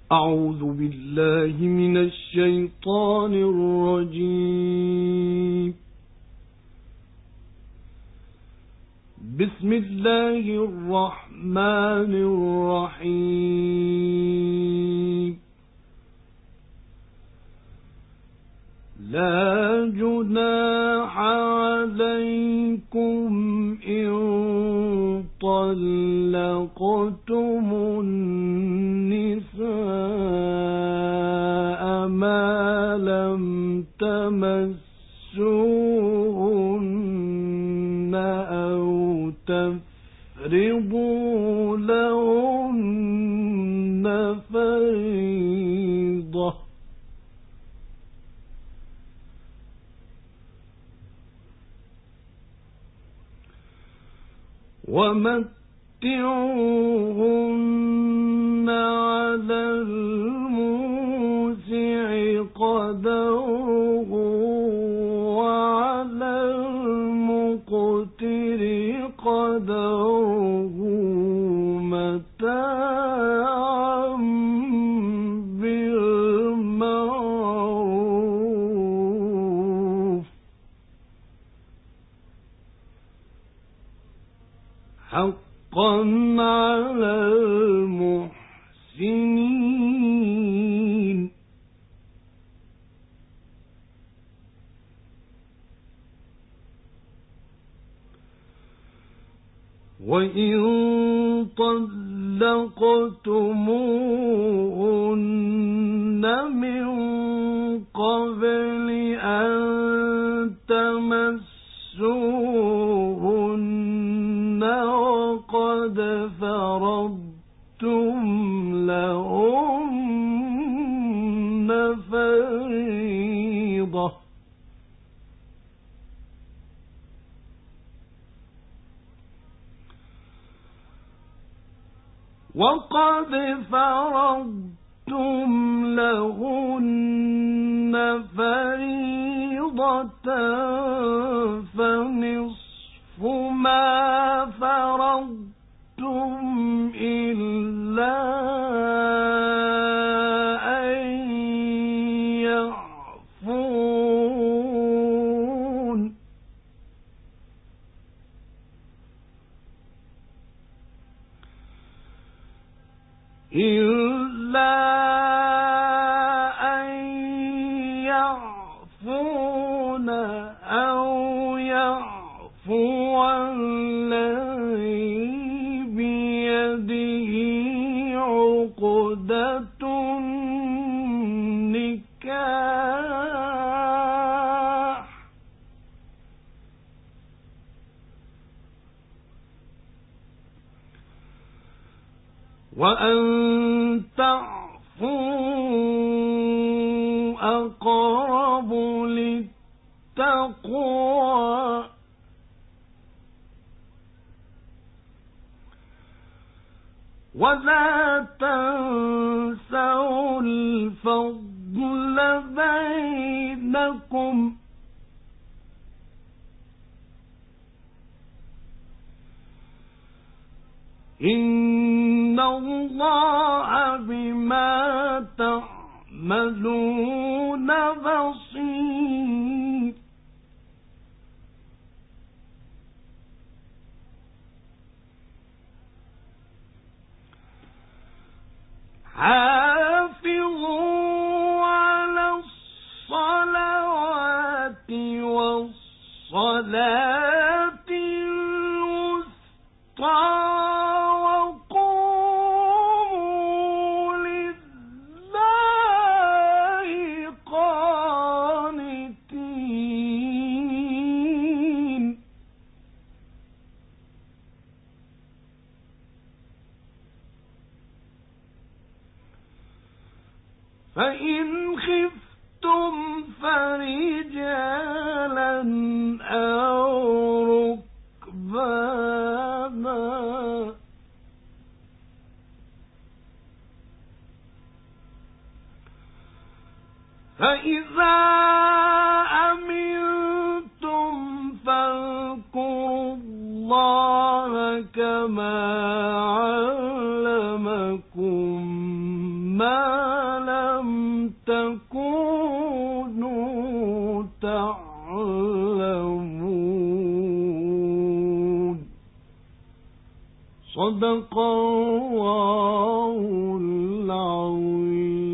أعوذ بالله من الشيطان الرجيم. بسم الله الرحمن الرحيم. لا جناح عليكم إن طلقتم النساء ما لم تمسوهن أو تفرضوا لهن فريضة ومتعوهن على الموسع قدره وعلى المقتر قدره متاعا بالمعروف حقا على المحسنين. وإن طلقتموهن من قبل أن تمسوهن وقد فرضتم لهن فريضة فنصف ما فرضتم إلا أن يعفون أو يعفو الذي بيده عقدة النكاح وأن تعفوا أقرب للتقوى ولا تنسوا الفضل بينكم إن الله بما تعملون بصير. حافظوا على الصلوات والصلاة الوسطى فإن خفتم فرجالا أو ركبانا فإذا أمنتم فاذكروا الله كما علمكم ما لم تكونوا تعلمون. صدق الله العظيم.